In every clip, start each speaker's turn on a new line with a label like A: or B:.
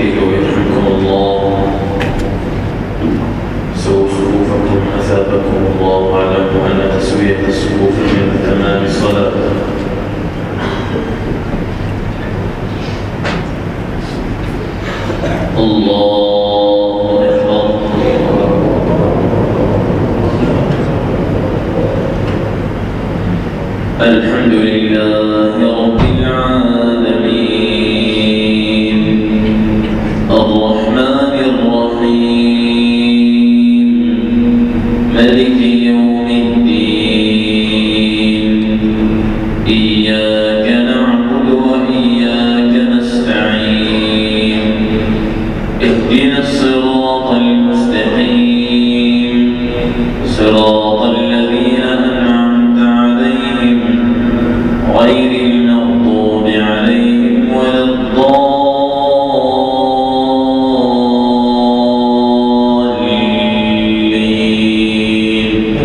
A: صفوفكم يرحمكم الله. سووا صفوفكم أثابكم الله. واعلموا أن تسوية الصفوف من تمام الصلاة. الله أكبر. الحمد لله رب العالمين الرحمن الرحيم مالك يوم الدين إياك نعبد وإياك نستعين اهدنا الصراط المستقيم صراط الذين أنعمت عليهم غير المغضوب عليهم ولا الضالين.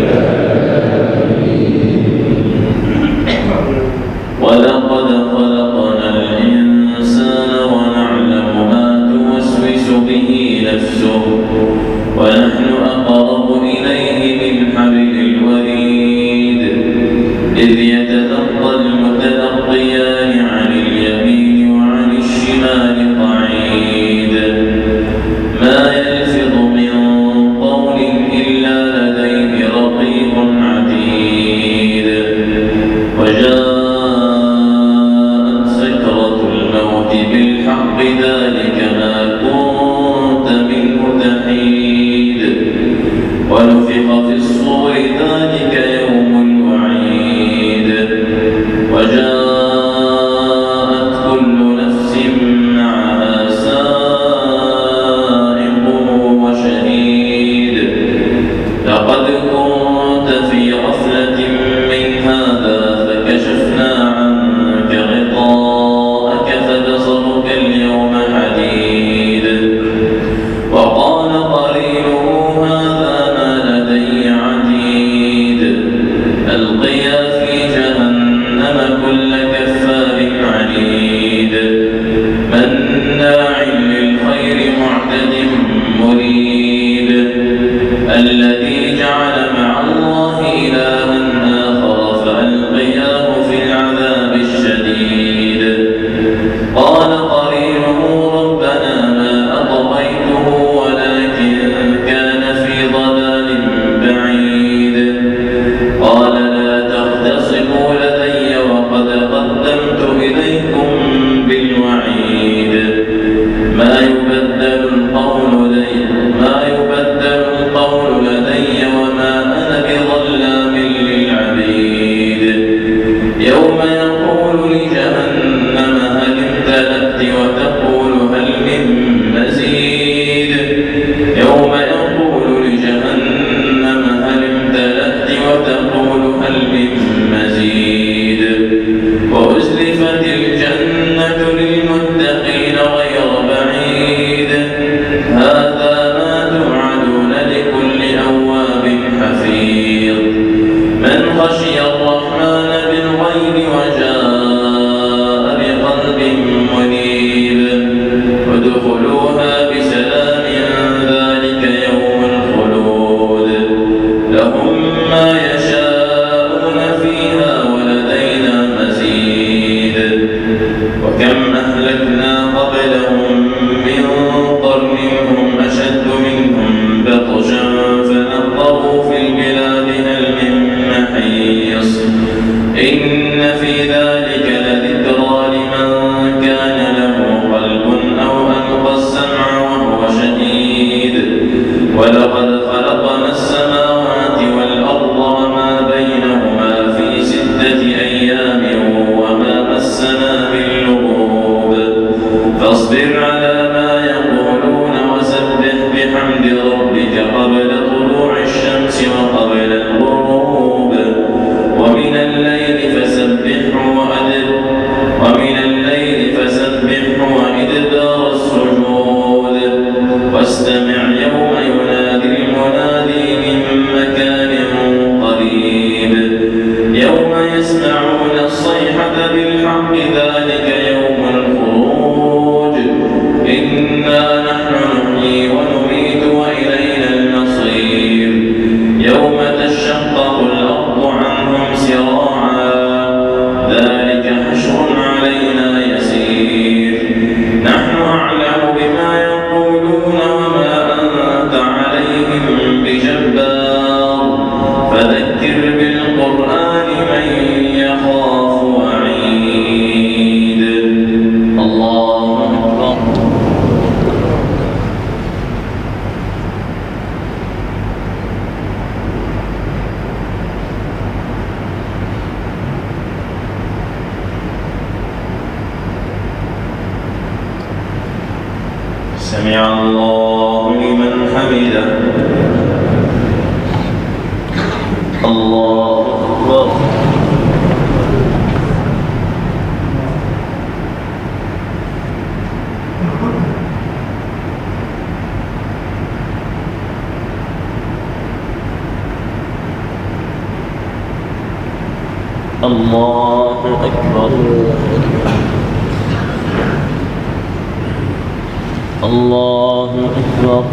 A: ولقد خلقنا الإنسان ونعلم ما توسوس به نفسه ونحن أقرب إليه من حبل الوريد إذ يتلقى المتلقيان عن اليمين وعن الشمال قعيد ما يلفظ من قول إلا لديه رقيب عتيد. وجاءت سكرة الموت بالحق ذلك ما كنت منه تحيد. ونفخ في الصور ذلك يوم الوعيد. وجاءت كل نفس معها سائق وشهيد. لقد كنت في غفلة من هذا فكشفنا عنك غطاءك فبصرك اليوم حديد. وقال قرينه هذا ما لدي عتيد. ألقيا في جهنم كل كفار عنيد مناع للخير معتد مريب. الذي جعل مع الله إلها آخر فألقياه في العذاب الشديد. قال قرينه ربنا ما أطغيته ولكن كان في ضلال بعيد. قال لا تختصموا لدي وقد قدمت إليكم بالوعيد. ما يبدل القول لدي وما أنا بظلام للعبيد. يوم يقول لجهنم هل امتلأت وتقول هل من مزيد. يوم يقول لجهنم هل امتلأت وتقول هل من مزيد. وأزلفت الجنة للمتقين غير بعيد. هذا ما توعدون لكل أواب حفيظ. من خشي الرحمن بالغيب وجاء بقلب منيب. ادخلوها بسلام ذلك يوم الخلود. لهم ما يشاءون فيها ولدينا مزيد. وكم أهلكنا قبلهم من قرن هم أشد منهم بطشا فنظروا في البلاد هل من محيص. إن في ذلك لذكرى لمن كان له قلب أو ألقى السمع وهو شهيد. ولقد خلقنا السماوات والأرض وما بينهما في 6 أيام وما مسنا من لغوب. فاصبر على ما يقولون وسبح بحمد ربك قبل طلوع الشمس وقبل الغروب. ومن الليل فسبحه وإدبار السجود. واستمع يوم ينادي المنادي من مكان قريب. يوم يسمعون الصيحة بالحق ذلك يوم الخروج. إنا نحن نحيي ونميت وإلينا المصير يوم تشقق الأرض عنهم سراعا ذلك حشر علينا يسير نحن أعلم بما يقولون وما أنت عليهم بجبار فذكر بالقرآن من يخاف وعيد الله أكبر سمع الله لمن حمده الله أكبر الله أكبر الله أكبر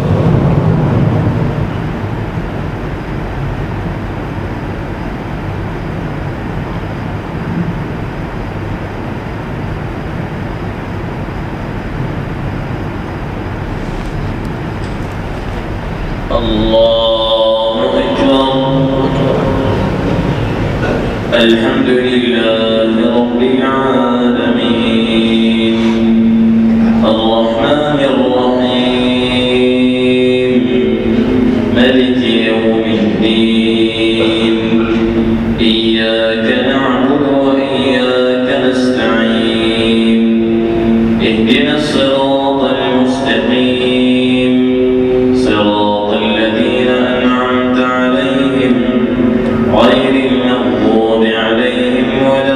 A: الله أكبر الحمد لله رب العالمين الرحمن الرحيم ملك يوم الدين إياك نعبد وإياك نستعين اهدنا الصراط المستقيم صراط الذين أنعمت عليهم غير المغضوب عليهم ولا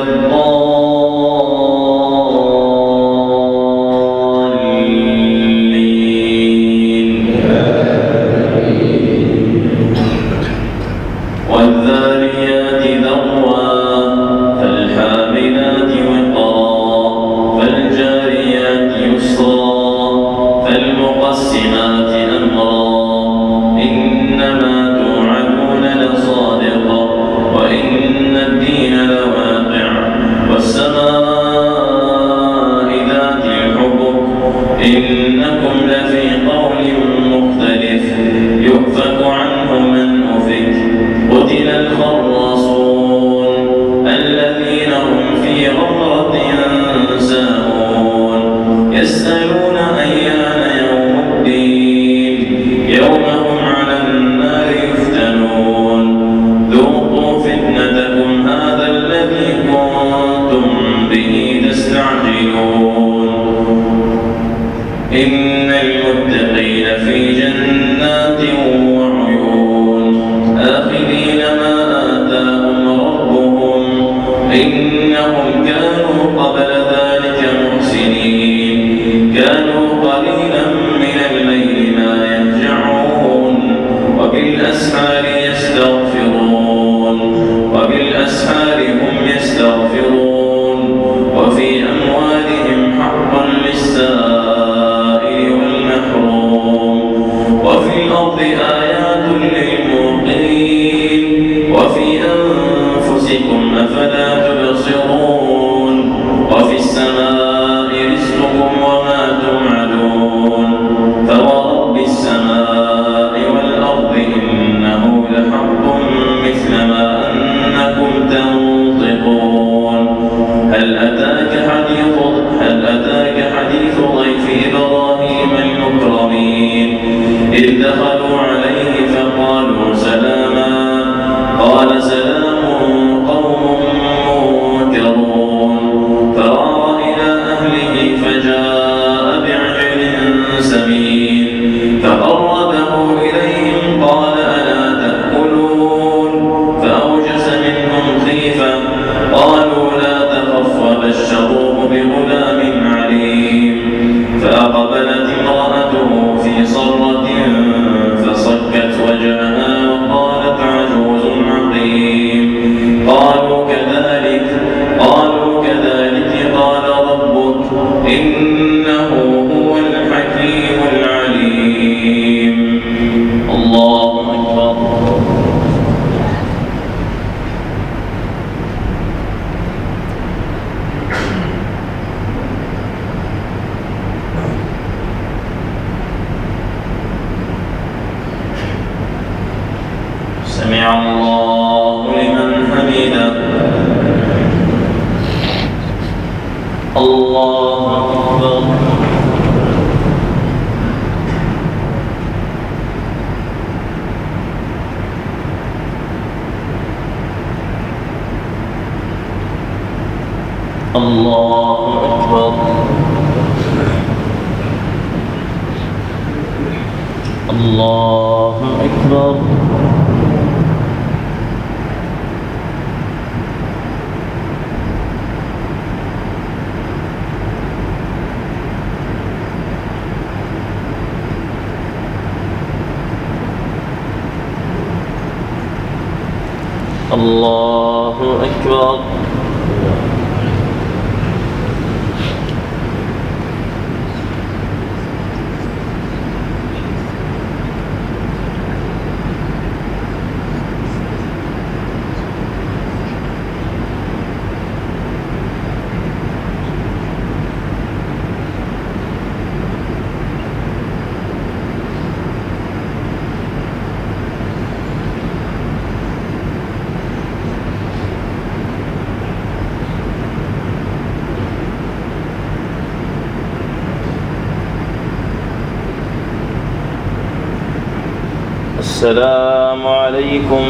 A: الضالين والذاريات ذروا فالحاملات وقرا فالجاريات يسرا فالمقسمات أمرا إنما توعدون لصادق وإن الدين لواقع والسماء ذات الحبك إنكم لفي قول مختلف يؤفك عنه من أفك قتل الخراصون الذين هم في غمرة ساهون يسألون أيان يوم الدين يوم هم على النار يفتنون ذوقوا فتنتكم هذا الذي كنتم به تستعجلون إن المتقين في جنات وعيون آخذين ما آتاهم ربهم إنهم كانوا قبل ذلك محسنين كانوا قليلا من الليل ما يهجعون وبالأسحار هم يستغفرون وفي أموالهم حق للسائل والمحروم وفي الأرض آيات للموقنين وفي أنفسكم أفلا تبصرون وفي السماء رزقكم وما توعدون فورب السماء والأرض إنه لحق مثل ما أنكم تنطقون هل أتاك حديث ضيف إبراهيم المكرمين إذ دخلوا عليه فقالوا سلاما قال سلام قوم منكرون فراغ إلى أهله فجاء بعجل سمين فقربه إليهم قال ألا تأكلون فأوجس منهم خيفة قالوا لا تخف وبشروه بغلام عليم فأقبلت امرأته في صرة فصكت وجهها وقالت عجوز عقيم قالوا كذلك قال ربك إنه هو الحكيم الله أكبر. الله أكبر. الله أكبر. السلام عليكم.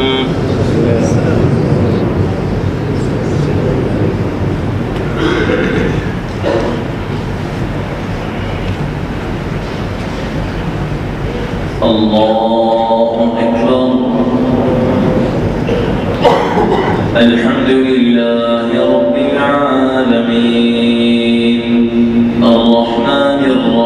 A: الله أكبر. الحمد لله رب العالمين الرحمن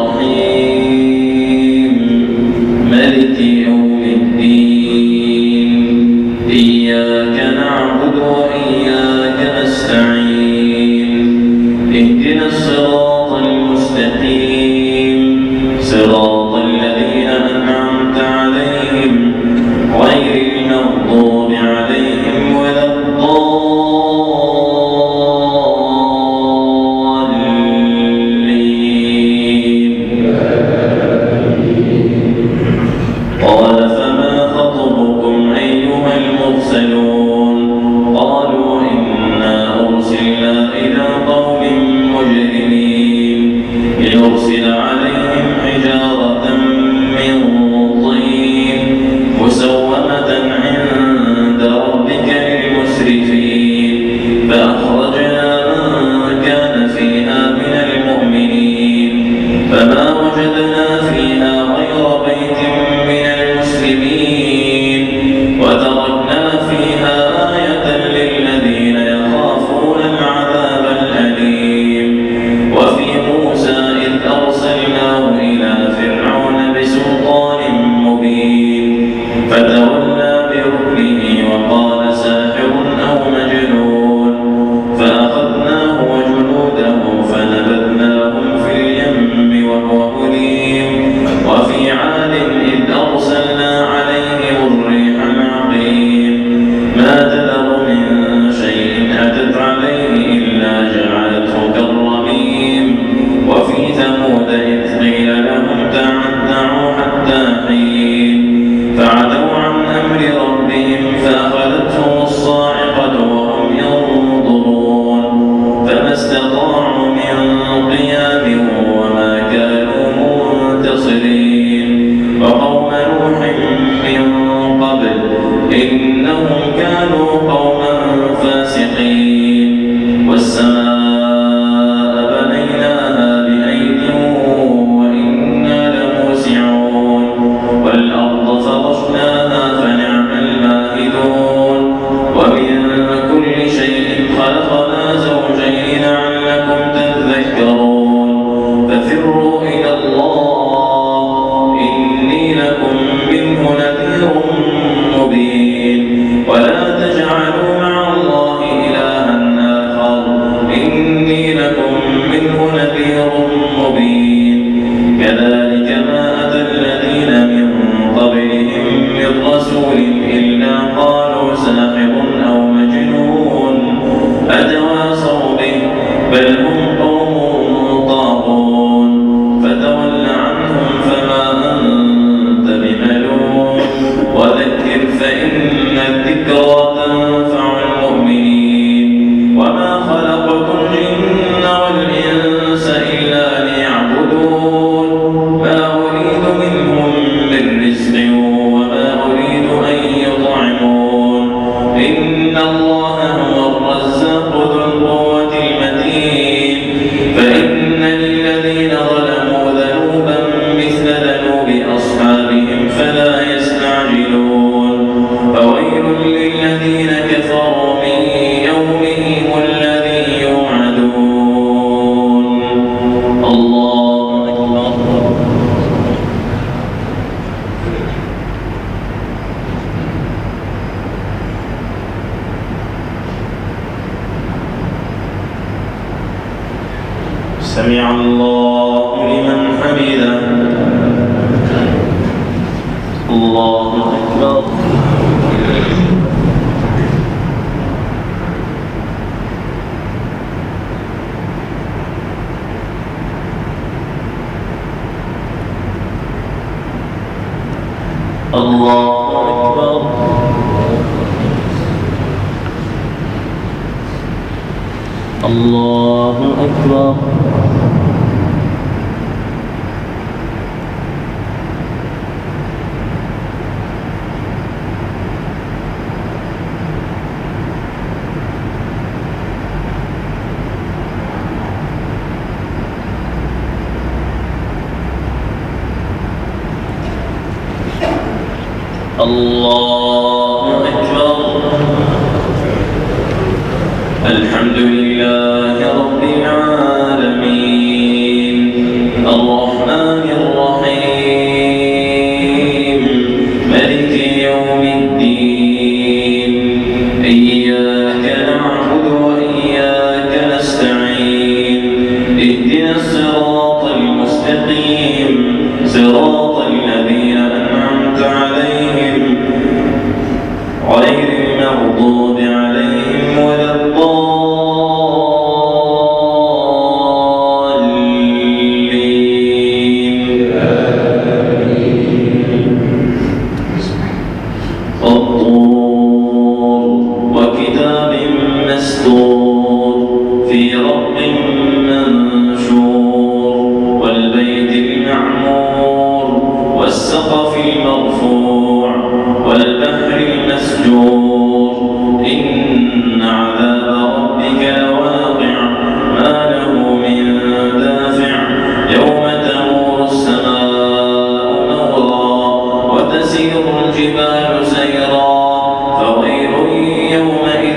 A: الرحيم مالك يوم الدين إياك نعبد وإياك نستعين اهدنا الصراط المستقيم صراط الذين أنعمت عليهم غير المغضوب عليهم ولا الضالين. قال فما خطبكم أيها المرسلون قالوا إنا أرسلنا إلى قوم مجرمين لنرسل عليهم حجارة من طين مسومة عند ربك للمسرفين فأخرجنا من كان فيها من المؤمنين فما وجدنا فيها غير بيت من المسلمين وتركنا فيها آية للذين يخافون العذاب الأليم. وفي موسى إذ أرسلناه إلى فرعون بسلطان مبين فتولى بركنه وقال ساحر أو مجنون فأخذناه وجنوده فنبذناهم في اليم وهو مليم. وفي عاد إذ أرسلنا عليهم الريح العقيم ما تذر من شيء أتت عليه إلا جعلته كالرميم. وفي ثمود إذ قيل لهم تمتعوا حتى حين فعتوا عن أمر ربهم فأخذتهم الصاعقة وهم ينظرون فما استطاعوا من قيام وما كانوا منتصرين. وقوم نوح من قبل إنهم كانوا قوما فاسقين. والسماء بنيناها بأيد وإنا لموسعون والأرض فرشناها فنعم الماهدون. ومن كل شيء خلقنا زوجين لعلكم تذكرون. ففروا إلى الله إني لكم منه نذير مبين. ولا تجعلوا مع الله إلها آخر إني لكم منه نذير مبين. كذلك ما أتى الذين من قبلهم من رسول إلا قالوا ساحر أو مجنون أتواصوا به بل هم قوم طاغون. سمع الله لمن حمده. الله أكبر. الله أكبر. الله أكبر. الله أكبر. الحمد لله رب العالمين الرحمن الرحيم مالك يوم الدين إياك نعبد وإياك نستعين اهدنا الصراط المستقيم صراط الذين أنعمت عليهم غير المغضوب عليهم ولا الضالين. والطور وكتاب مسطور في رق منشور والبيت المعمور والسقف المرفوع والبحر المسجور إن عذاب ربك لواقع ما له من دافع يوم تمور السماء مورا وتسير الجبال سيرا فويل يومئذ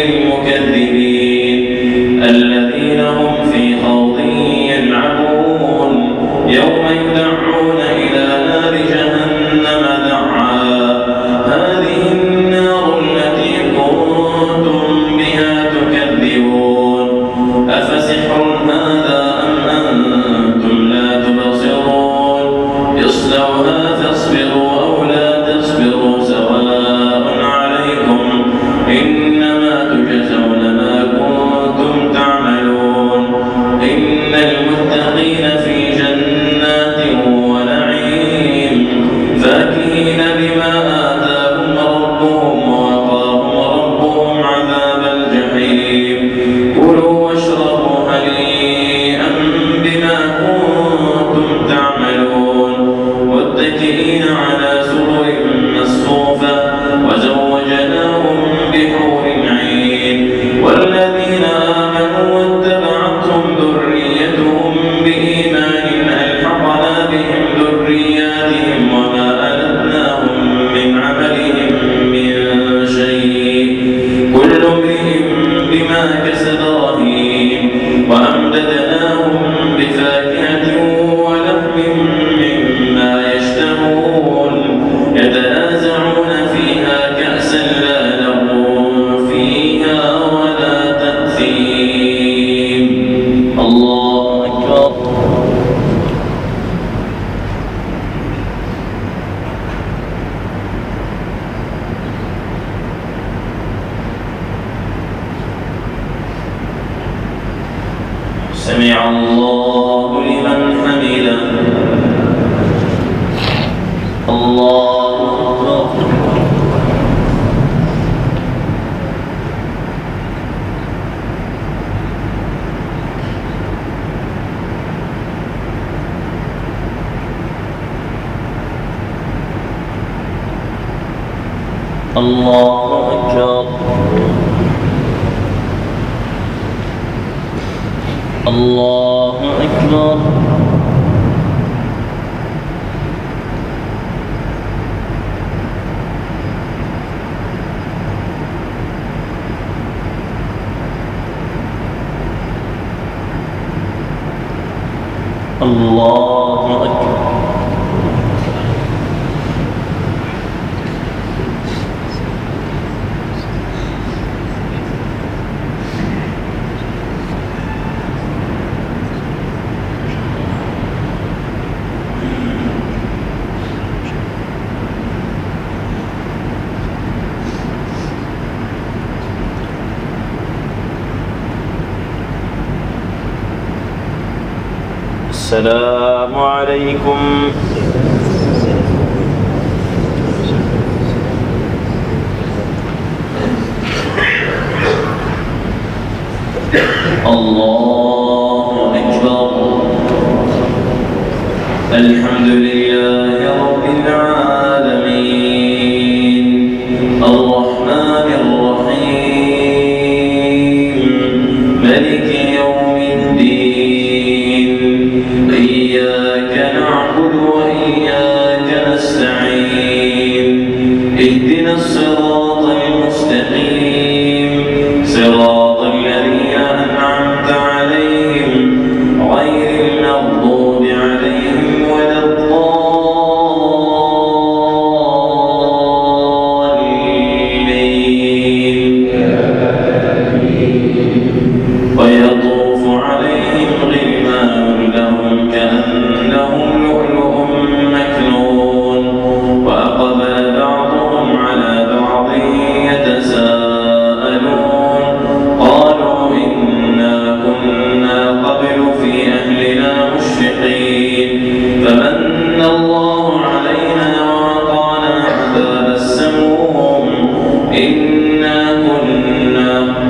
A: للمكذبين الذين هم في خوض يلعبون يوم يدعون إلى نار جهنم دعا هذه النار التي كنتم بها تكذبون أفسحر هذا أم أنتم لا تبصرون اصلوها فاصبروا أو لا تصبروا سواء عليكم إنما تجزون ما كنتم تعملون إن المتقين في جنات ونعيم فاكهين بما آتاهم ربهم ووقاهم ربهم عذاب الجحيم كلوا واشربوا هنيئا بما كنتم تعملون متكئين على سرر مصفوفة وزوجناهم بحور عين والذين آمنوا واتبعتهم ذريتهم بإيمان ألحقنا بهم ذرياتهم وما ألتناهم من عملهم من شيء كل امرئ بما كسب رهين وأمددناهم بفاكهة ولحم مما يشتهون يتنازعون فيها كأسا لا لغو فيها ولا تأثيم. الله أكبر. سمع الله لمن حمده. الله أكبر. الله أكبر. الله أكبر. الله أكبر. السلام عليكم. الله أكبر. الحمد لله رب العالمين الرحمن الرحيم ملك يوم الدين إياك نعبد وإياك نستعين اهدنا الصراط المستقيم صراط الذين أنعمت عليهم غير المغضوب عليهم ولا الضالين. ويطوف عليهم غلمان لهم كأنهم لؤلؤ مكنون وأقبل بعضهم على بعض يتساءلون قالوا إنا كنا قبل في أهلنا مشفقين فمن الله علينا ووقانا عذاب السموم إنا كنا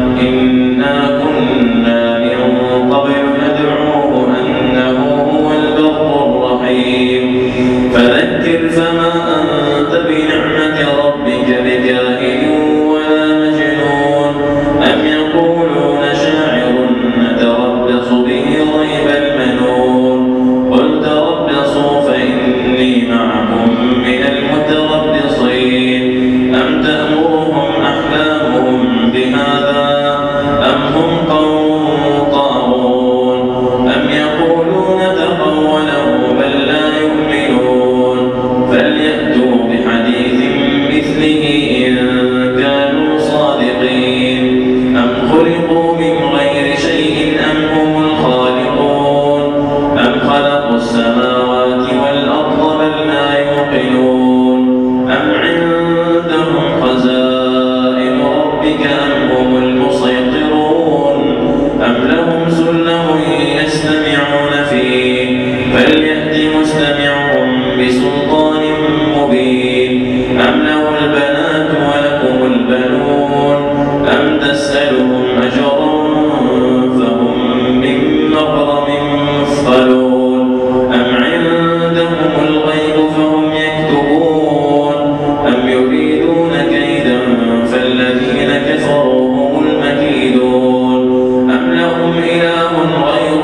A: من قبل ندعوه أنه هو البر الرحيم. فذكر فما أنت بنعمة ربك بكاهن ولا مجنون أم يقولون شاعر نتربص به ريب المنون قل تربصوا فإني معكم من المتربصين أم تأمرهم أحلامهم بهذا أم هم قوم طاغون أم يقولون تقوله بل لا يؤمنون فليأتوا بحديث مثله إن كانوا صادقين أم خلقوا من غير شيء أم هم الخالقون أم خلقوا السماوات والأرض بل لا يوقنون أم عندهم خزائن ربك أم هم المسيطرون أم لهم سلم يستمعون فيه فليأت مستمعهم بسلطان مبين أم له البنات ولكم البنون أم تسألهم أجرا فهم من مغرم مثقلون أم عندهم الغيب فهم يكتبون أم يريدون كيدا فالذين كفروا هم المكيدون أم لهم إله غير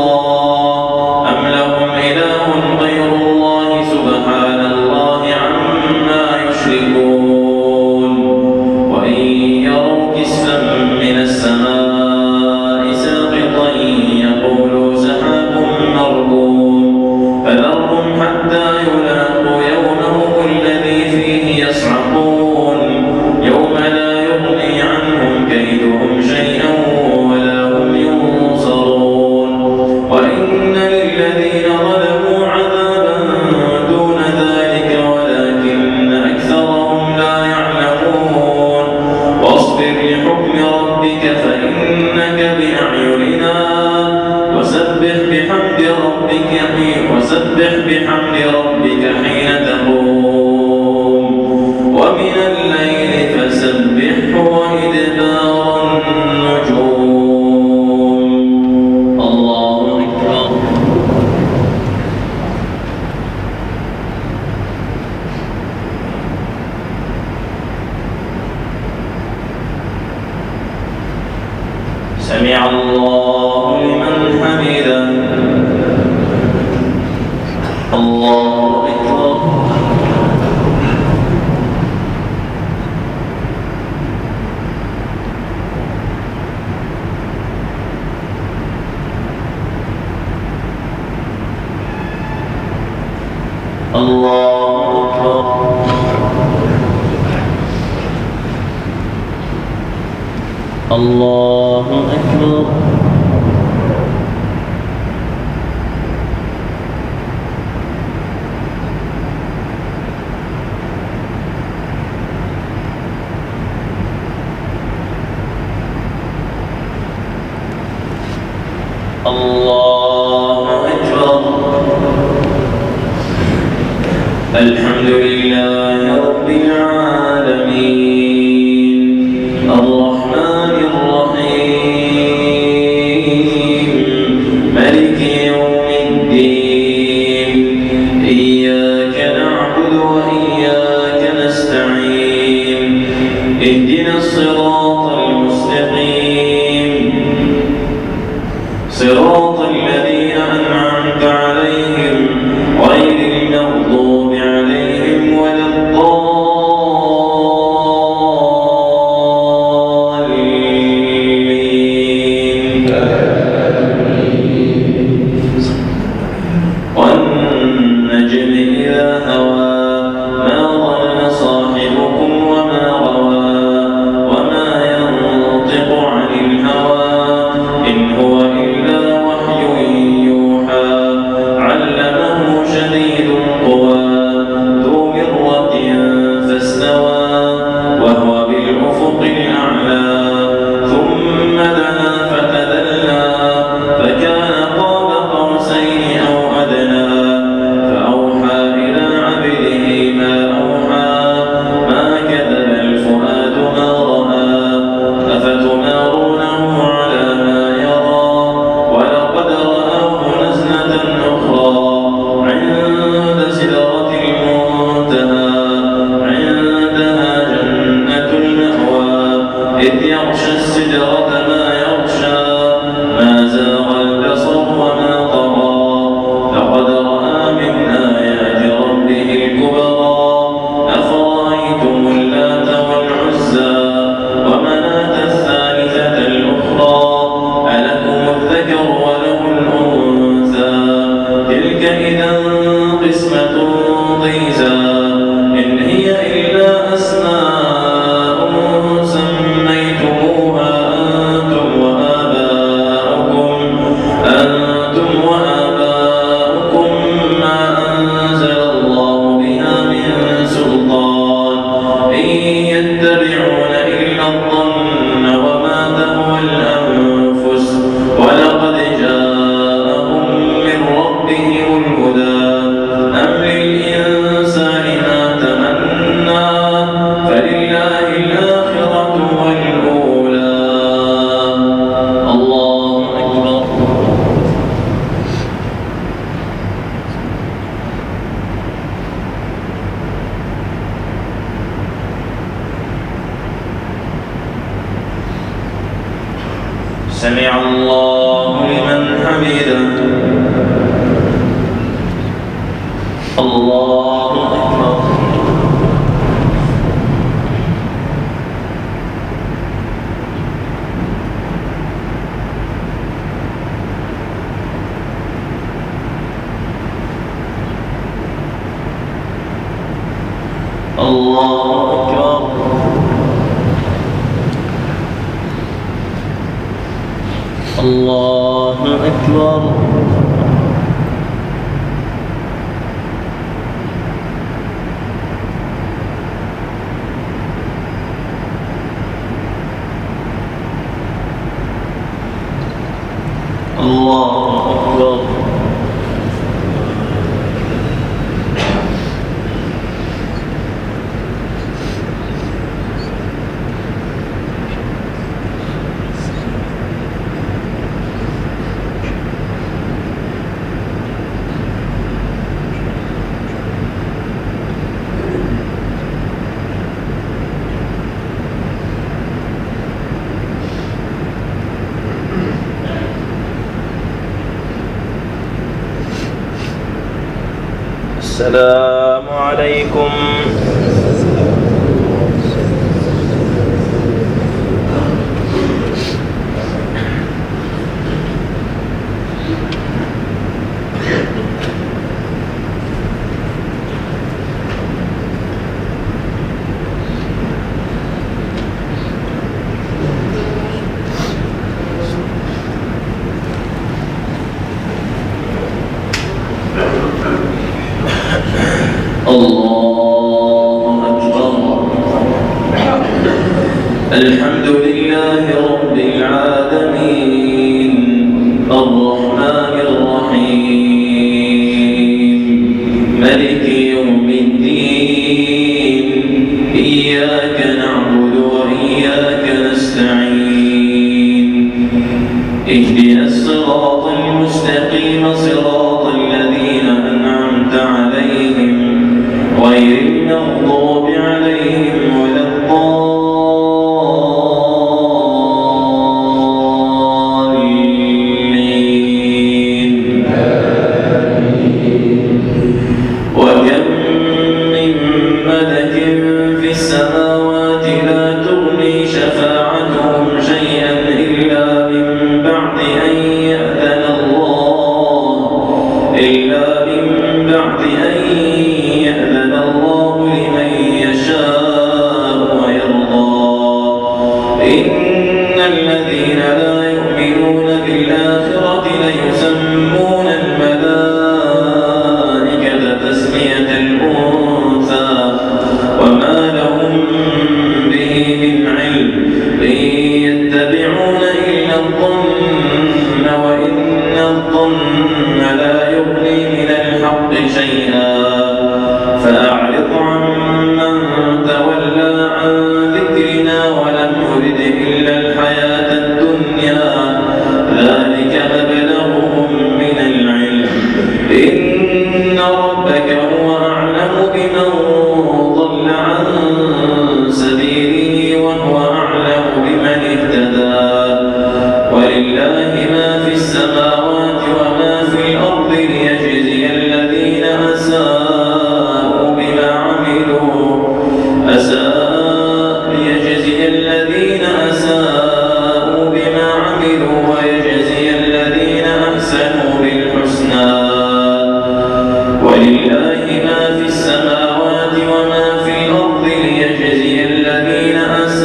A: الله سبحان الله عما يشركون. وإن يروا كسفا من السماء ساقطا يقولوا سحاب مركوم فذرهم حتى يلاقوا يومهم الذي فيه يصعقون يوم لا يغني عنهم كيدهم شيئا ولا هم ينصرون. وإن للذين ظلموا عذابا دون ذلك ولكن أكثرهم لا يعلمون. واصبر لحكم ربك فإنك بأعيننا وسبح بحمد ربك حين تقوم ومن الليل فسبحه وإدبار النجوم. الله أكبر. سمع الله لمن حمده. الله أكبر. الله أكبر. الله أكبر. الله أكبر. الحمد لله رب العالمين الرحمن الرحيم مالك يوم الدين إياك نعبد وإياك نستعين اهدنا الصراط المستقيم صراط الذين أنعمت عليهم غير المغضوب عليهم ولا الضالين والنجم إذا هوى ما ضل صاحبكم وما غوى وما ينطق عن الهوى إن هو إلا وحي يوحى علمه شديد القوى ذو مرة فاستوى وهو بالأفق الأعلى ثم دنا فتدلى فكان قاب قوسين أو أدنى فأوحى إلى عبده ما أوحى ما كذب الفؤاد ما رأى أفتمارونه على ما يرى ولقد رآه نزلة أخرى عند سدرة المنتهى عندها جنة المأوى إذ يغشى السدرة ما يغشى ما زاغ البصر وما طغى لقد رأى من آيات ربه الكبرى أفرأيتم اللات والعزى ومناة الثالثة الأخرى ألكم الذكر وله الأنثى تلك إذا قسمة ضيزى إن هي إلا أسماء سميتموها أنتم وآباؤكم ما أنزل الله بها من سلطان إن يتبعون إلا الظن وما تهوى الأنفس ولقد جاءهم من ربهم الهدى أم للإنسان ما تمنى فلله الآخرة والأولى الله أكبر سمع الله لمن حمده الله أكبر الله أكبر الله أكبر الله أكبر السلام عليكم الله أكبر الحمد لله رب العالمين الرحمن الرحيم مالك يوم الدين صراط الذين أنعمت عليهم غير المغضوب عليهم ولا الضالين. وكم من ملك في السماوات لا تغني شفاعتهم شيئا إلا من بعد أن يأذن الله لمن يشاء ويرضى. إن الذين لا يؤمنون بالآخرة ليسمون الملائكة تسمية الأنثى وما لهم به من علم إن يتبعون إلا الظن وإن الظن لا يغني من الحق شيئا. فأعرض عمن تولى عن ذكرنا ولم يرد إلا الحياة الدنيا ذلك مبلغهم من العلم. إن ربك هو أعلم بمن ضل عن سبيله وهو أعلم بمن اهتدى. ولله ما في السماوات وما في الأرض ليجزي الذين أساءوا بما عملوا ويجزي الذين أحسنوا بالحسنى. ولله ما في السماوات وما في الأرض ليجزي الذين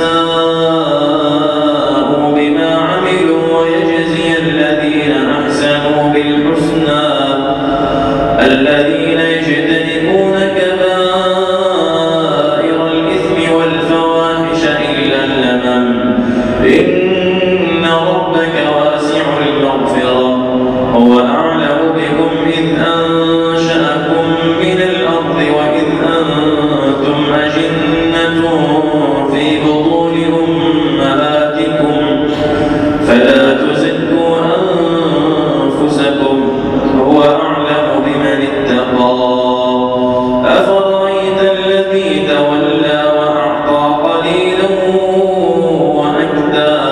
A: أساءوا بما عملوا ويجزي الذين أحسنوا بالحسنى الذين يجتنبون كبائر الإثم والفواحش إلا اللمم. إن ربك واسع المغفرة هو أعلم بكم إذ أنشأكم من الأرض وإذ أنتم أجنة في بطون أمهاتكم فلا تزكوا أنفسكم هو أعلم بمن اتقى. أفرأيت الذي تولى وأعطى قليلا وأكدى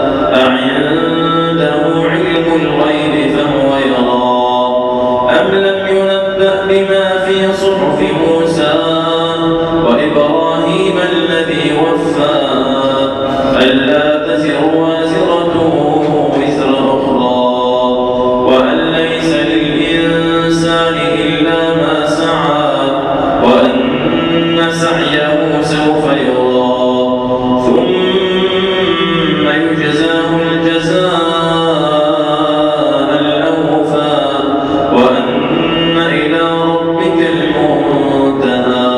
A: أعنده علم الغيب فهو يرى أم لم ينبأ بما في صحف موسى وإبراهيم الذي وفى ألا تزر وازرة وزر أخرى وأن ليس للإنسان إلا ما سعى وأن سعيه سوف يرى ثم يجزاه الجزاء الأوفى وأن إلى ربك المنتهى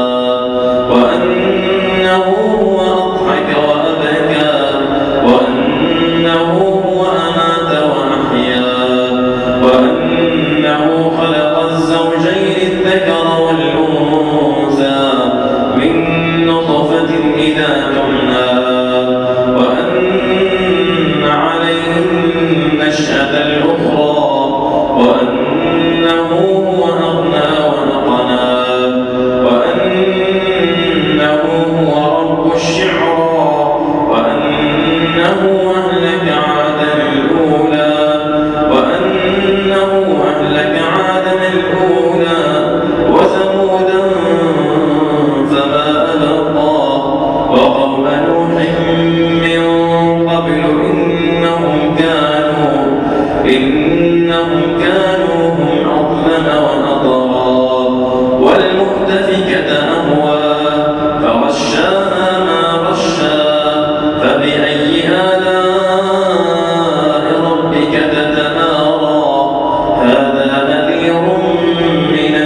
A: وأنه هو أضحك وأبكى وأنه هو أمات وأحيا وأنه خلق الزوجين الذكر والأنثى من نطفة إذا تمنى وأن عليه النشأة الأخرى وأنه هو أغنى وأقنى وأنه هو رب الشعرى وأنه أهلك عادا الأولى وثمودا فما أبقى وقوم نوح من قبل إنهم كانوا هم أظلم وأطغى والمؤتفكة أهوى فغشاها ما غشى فبأي آلاء ربك تتمارى هذا نذير من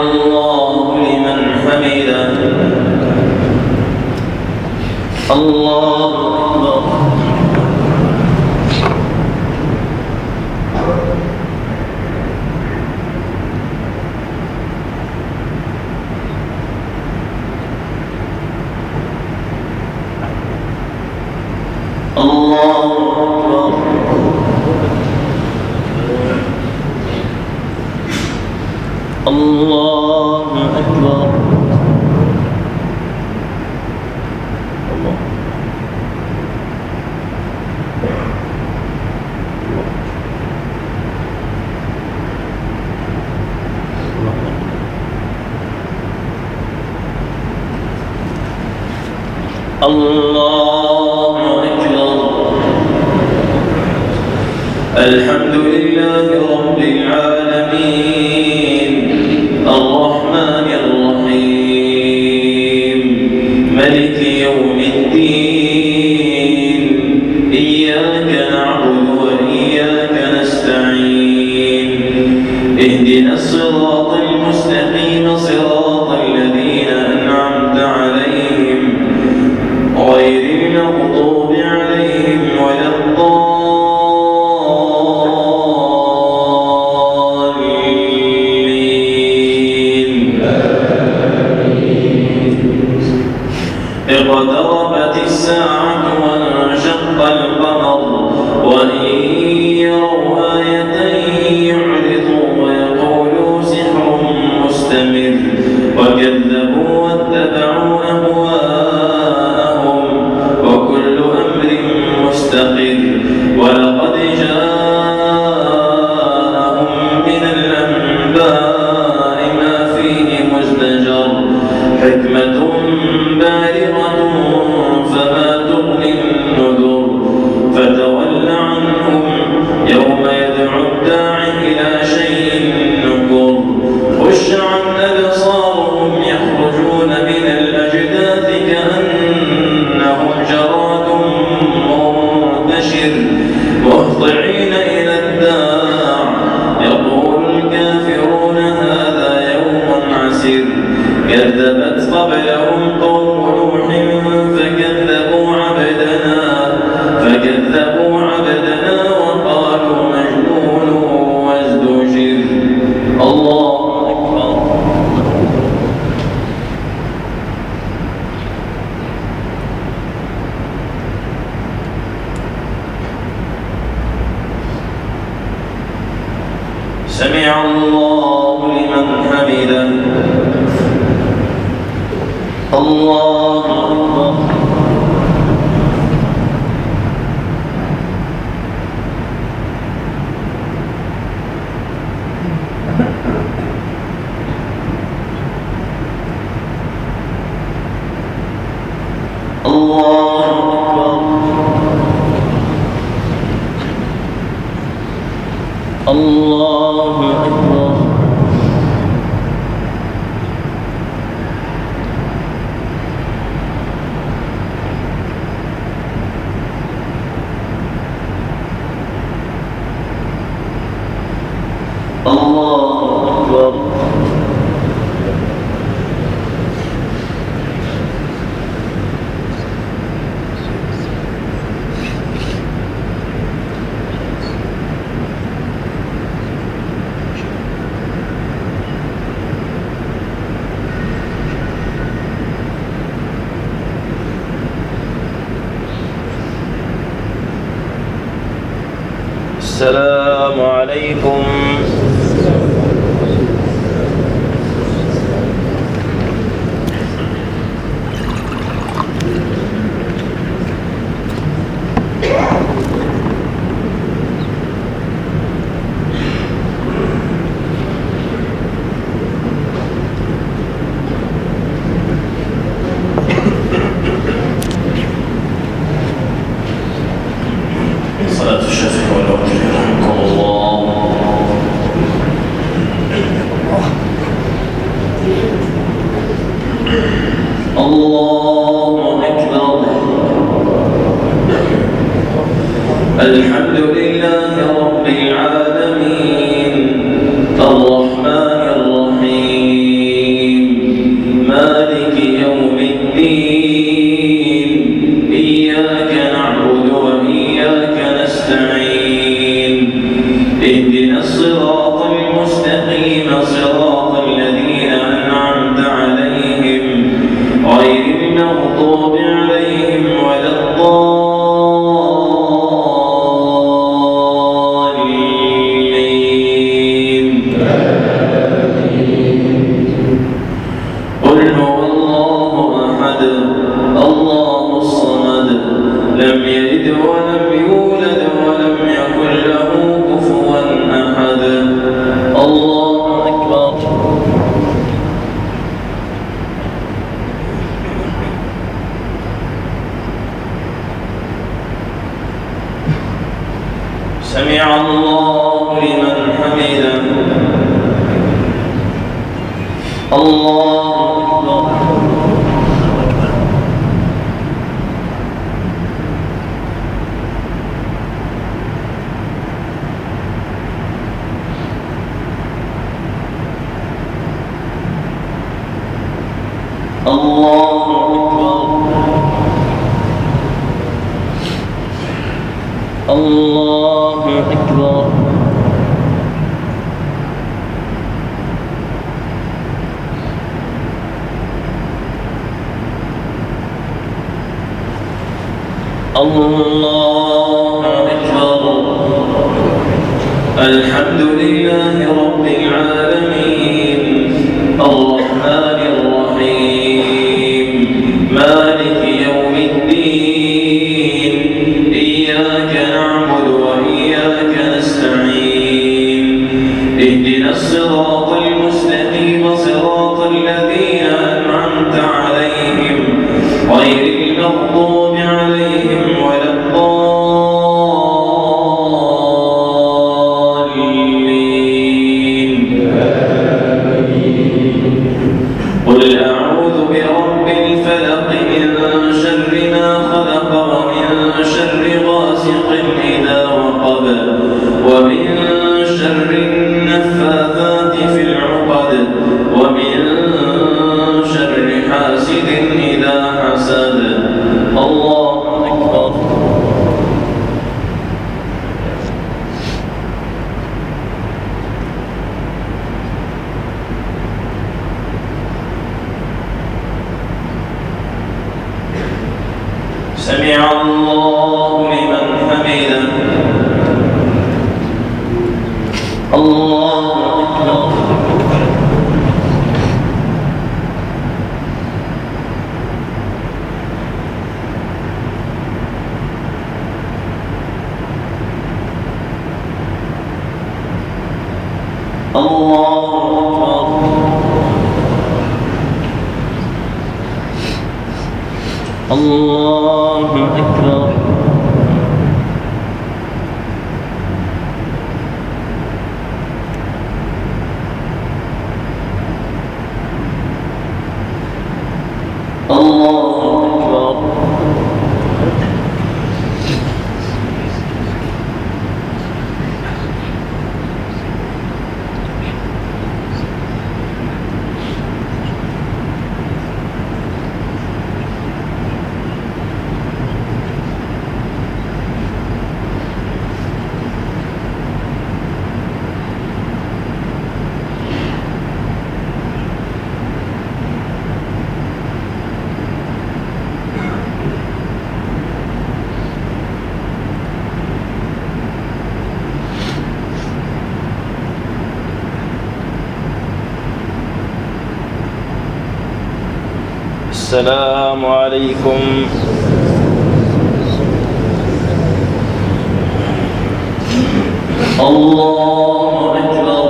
A: الله لمن حمده. الله أكبر. الله أكبر. الله أكبر. الله أكبر. الحمد لله رب العالمين الرحمن الرحيم ملك يوم الدين إياك نعبد وإياك نستعين اهدنا الصراط المستقيم صراط الذين أنعمت عليهم غير المغضوب عليهم ولا الضالين. اقتربت الساعة وانشق القمر وإن يروا آية يعرضوا ويقولوا سحر مستمر وكذبوا واتبعوا أهواءهم وكل أمر مستقر ولقد جاءهم من الأنباء ما فيه مزدجر حكمة بالغة فما تغني النذر فتول عنهم يوم يدعو الداعي إلى شيء نكر خش عن أبصارهم يخرجون من الأجداث كأنهم جراد منتشر مهطعين إلى الداع يقول الكافرون هذا يوم عسير كذبت قبلهم قوم نوح فكذبوا عبدنا وقالوا مجنون وازدجر. الله أكبر. سمع الله لمن حمده. الله أكبر. الله أكبر. الله أكبر. الله أكبر. السلام عليكم. صلاة الشفع والوتر رحمكم الله. الله أكبر. الحمد لله رب العالمين الرحمن الرحيم سمع الله لمن حمده. الله أكبر. الله أكبر. الله أكبر. الله أكبر. الحمد لله رب العالمين الرحمن الرحيم مالك يوم الدين إياك نعبد وإياك نستعين اهدنا الصراط المستقيم صراط الذين أنعمت عليهم غير المغضوب عليهم ولا الضالين. قل أعوذ برب الفلق من شر ما خلق ومن شر غاسق إذا وقب ومن شر النفاثات في العقد ومن شر حاسد إذا حسد. الله أكبر. سمع الله لمن حمده. الله أكبر. الله أكبر. الله أكبر. الله أكبر. السلام عليكم. الله أكبر.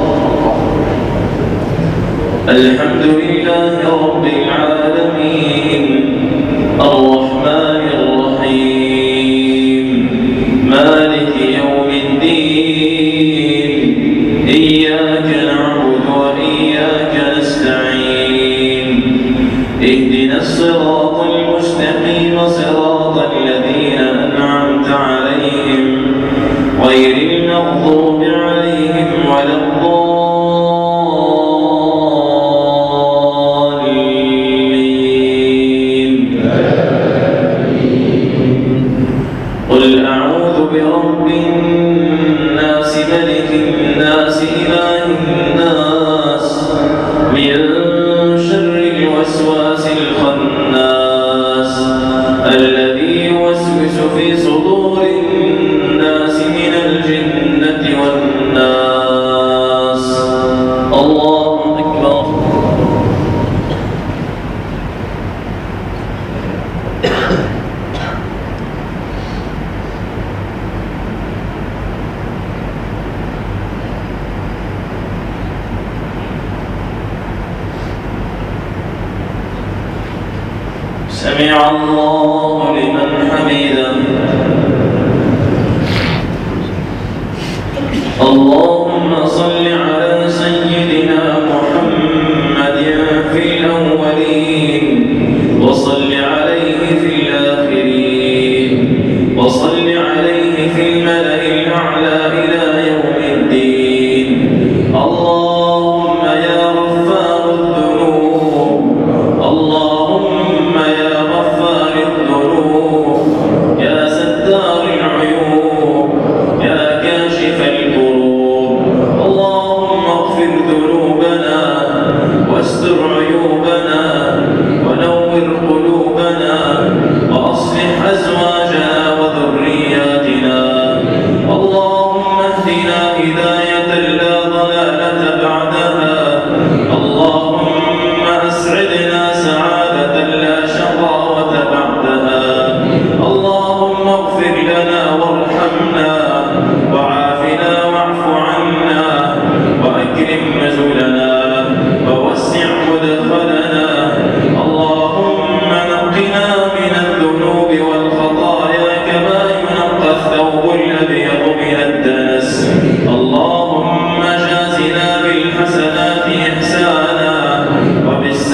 A: الحمد لله رب العالمين الرحمن الرحيم مالك يوم الدين إياك نعبد وإياك نستعين اهدنا الصراط المستقيم صراط الذين أنعمت عليهم غير المغضوب عليهم ولا الضالين. قل أعوذ برب الناس ملك الناس إله الناس من شر الوسواس الخناس الذي يوسوس في صدور الناس من الجنة والناس. الله أكبر. سمع الله لمن حمده.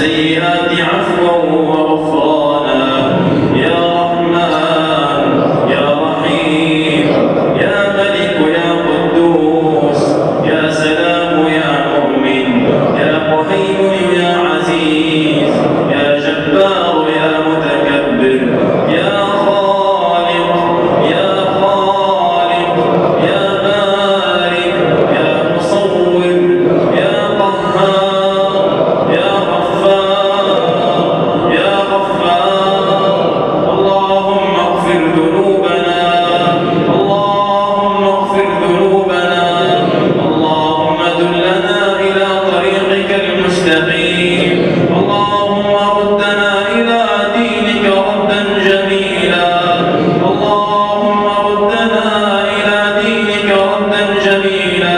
A: السيئات عفوا وغفرانا يا رحمن يا رحيم يا ملك يا قدوس يا سلام يا مؤمن يا مهيمن يا عزيز يا جبار يا متكبر يا خالق يا خالق يا بارئ يا مصور يا قهار يا غفار يا غفار اللهم اغفر ذنوبنا اللهم اغفر ذنوبنا اللهم دلنا إلى طريقك المستقيم اللهم ردنا إلى دينك ردا جميلا اللهم ردنا إلى دينك ردا جميلا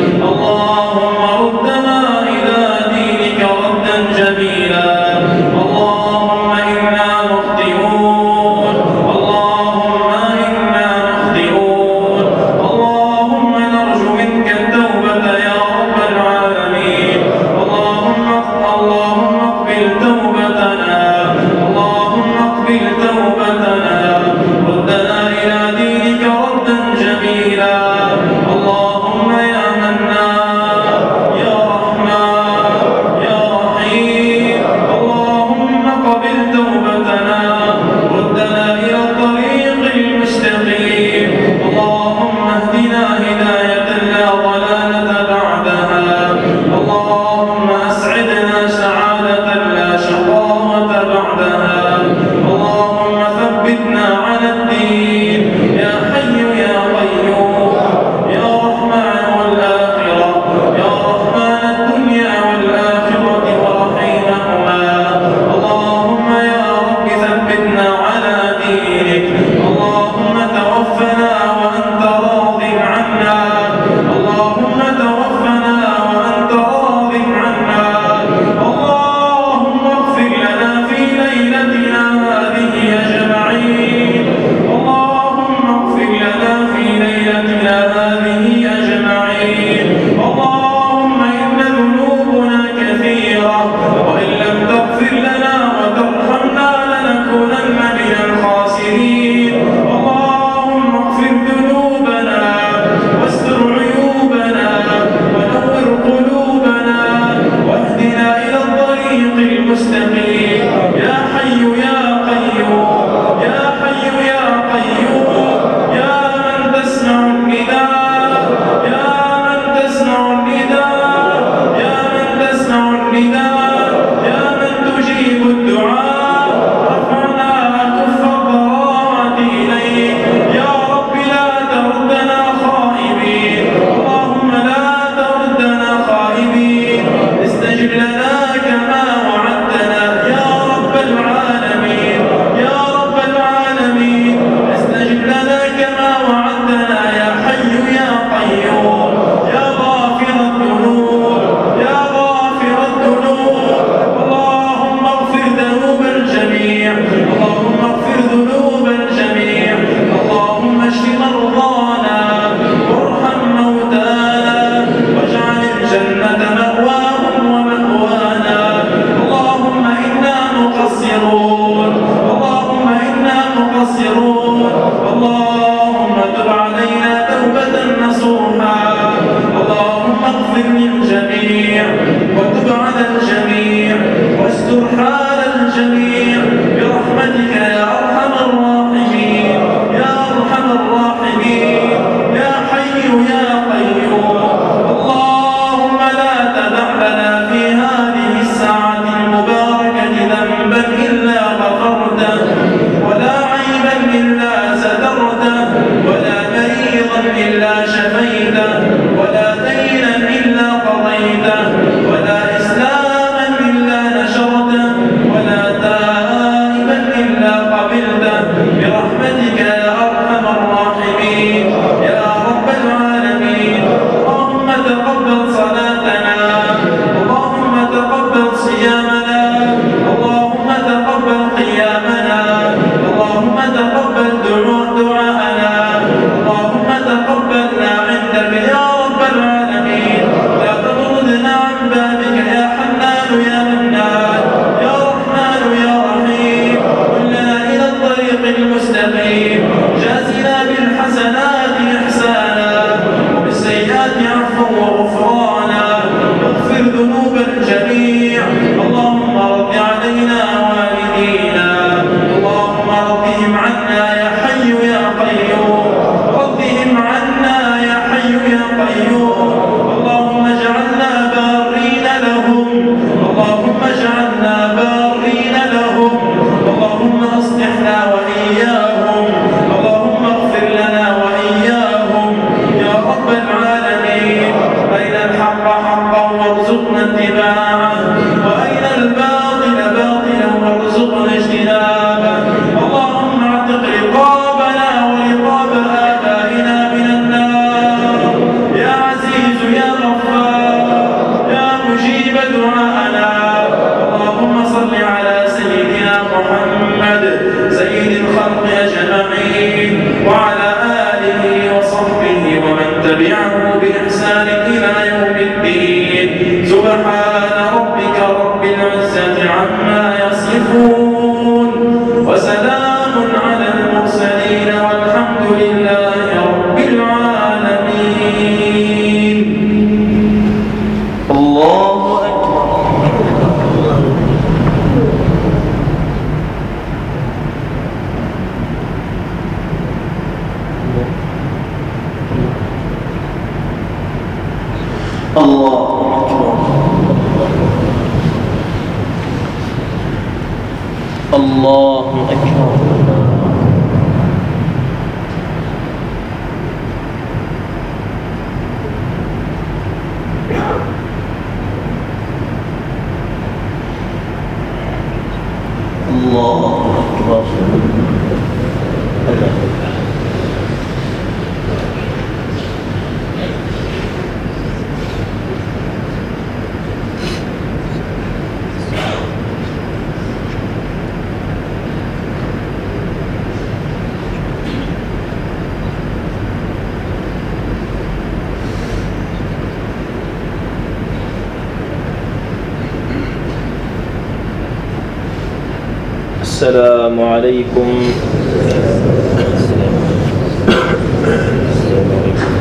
A: اللهم ردنا إلى دينك ردا جميلا اللهم إنا مخطئون اللهم إنا مخطئون اللهم نرجو منك التوبة يا رب العالمين اللهم اقبل توبتنا اللهم اقبل توبتنا ردنا إلى دينك ردا جميلا اللهم يا منان يا رحمن يا رحيم اللهم قبل توبتنا ردنا إلى الطريق المستقيم اللهم اهدنا هداية لا ضلالة بعدها اللهم أسعدنا سعادة لا شقاوة بعدها اللهم ثبتنا على الدين يا حي يا قيوم يا رحمن والآخرة يا رحمن الدنيا والآخرة ورحيمهما اللهم يا رب ثبتنا على دينك اللهم توفنا وأنت راض عنا اللهم توفنا وأنت راض عنا اللهم اغفر لنا في ليلتنا هذه أجمعين اللهم اغفر لنا في ليلتنا هذه أجمعين اللهم إن ذنوبنا كثيرة وإن لم تغفر لنا وترحمنا لنكونن من الخاسرين اللهم اغفر ذنوبنا واستر عيوبنا ونور قلوبنا واهدنا إلى الطريق المستقيم يا حي يا قيوم يا حي يا قيوم يا من تسمع النداء يا من تسمع النداء يا من تسمع النداء يا من تجيب الدعاء رفعنا كف الضراعة إليك يا رب لا تردنا خائبين اللهم لا تردنا خائبين استجب لنا كما وعدتنا يا عما يصفون وسلام على المرسلين والحمد لله رب العالمين. الله أكبر. الله أكبر. الله أكبر. الله أكبر. السلام عليكم.